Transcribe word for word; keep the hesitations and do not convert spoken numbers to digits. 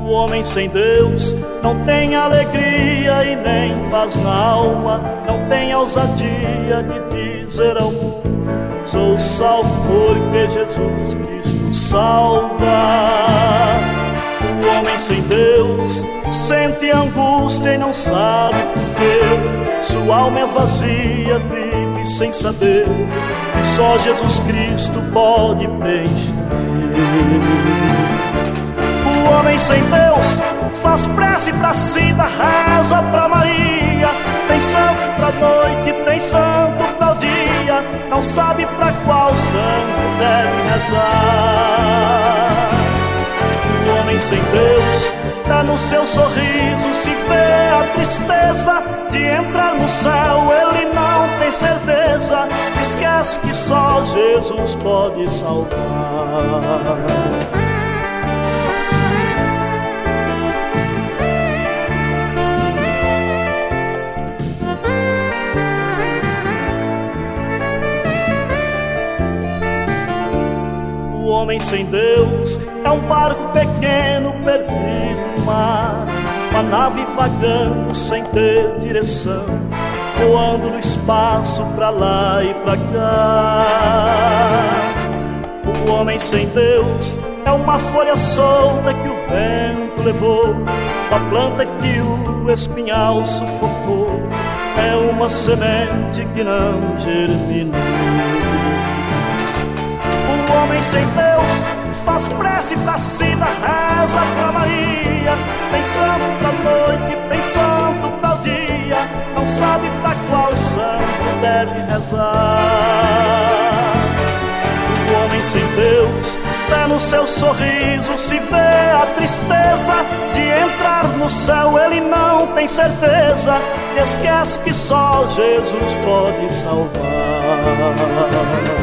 O homem sem Deus não tem alegria e nem paz na alma, não tem ousadia de dizer ao mundo: sou salvo porque Jesus Cristo salva. O homem sem Deus sente angústia e não sabe porquê. Sua alma é vazia, vive sem saber que só Jesus Cristo pode preencher. O homem sem Deus faz prece pra Cida, reza pra Maria, tem santo pra noite, tem santo pra o dia, não sabe pra qual santo deve rezar. O homem sem Deus dá no seu sorriso, se vê a tristeza de entrar no céu, ele não tem certeza, esquece que só Jesus pode salvar. O homem sem Deus é um barco pequeno perdido no mar, uma nave vagando sem ter direção, voando no espaço pra lá e pra cá. O homem sem Deus é uma folha solta que o vento levou, uma planta que o espinhal sufocou, é uma semente que não germinou. O homem sem Deus faz prece pra Cida, reza pra Maria, tem santo pra noite, tem santo pra o dia, não sabe pra qual santo deve rezar. O homem sem Deus vê no seu sorriso, se vê a tristeza de entrar no céu, ele não tem certeza, esquece que só Jesus pode salvar.